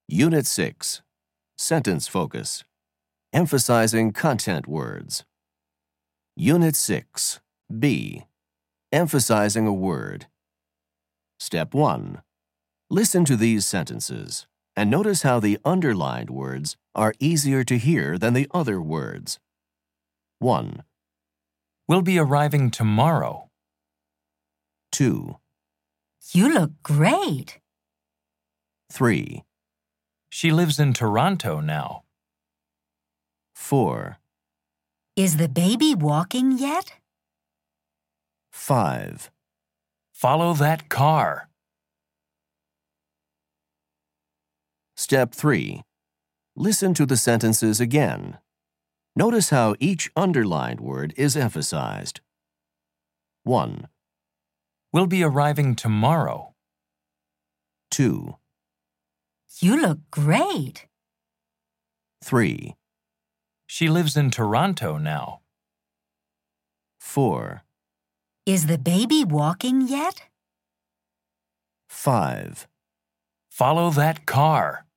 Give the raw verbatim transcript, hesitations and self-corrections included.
Unit six. Sentence focus. Emphasizing content words. Unit six. B. Emphasizing a word. Step one. Listen to these sentences and notice how the underlined words are easier to hear than the other words. one. We'll be arriving tomorrow. two. You look great. three. She lives in Toronto now. four. Is the baby walking yet? five. Follow that car. Step three. Listen to the sentences again. Notice how each underlined word is emphasized. one. We'll be arriving tomorrow. two. You look great. three. She lives in Toronto now. four. Is the baby walking yet? five. Follow that car.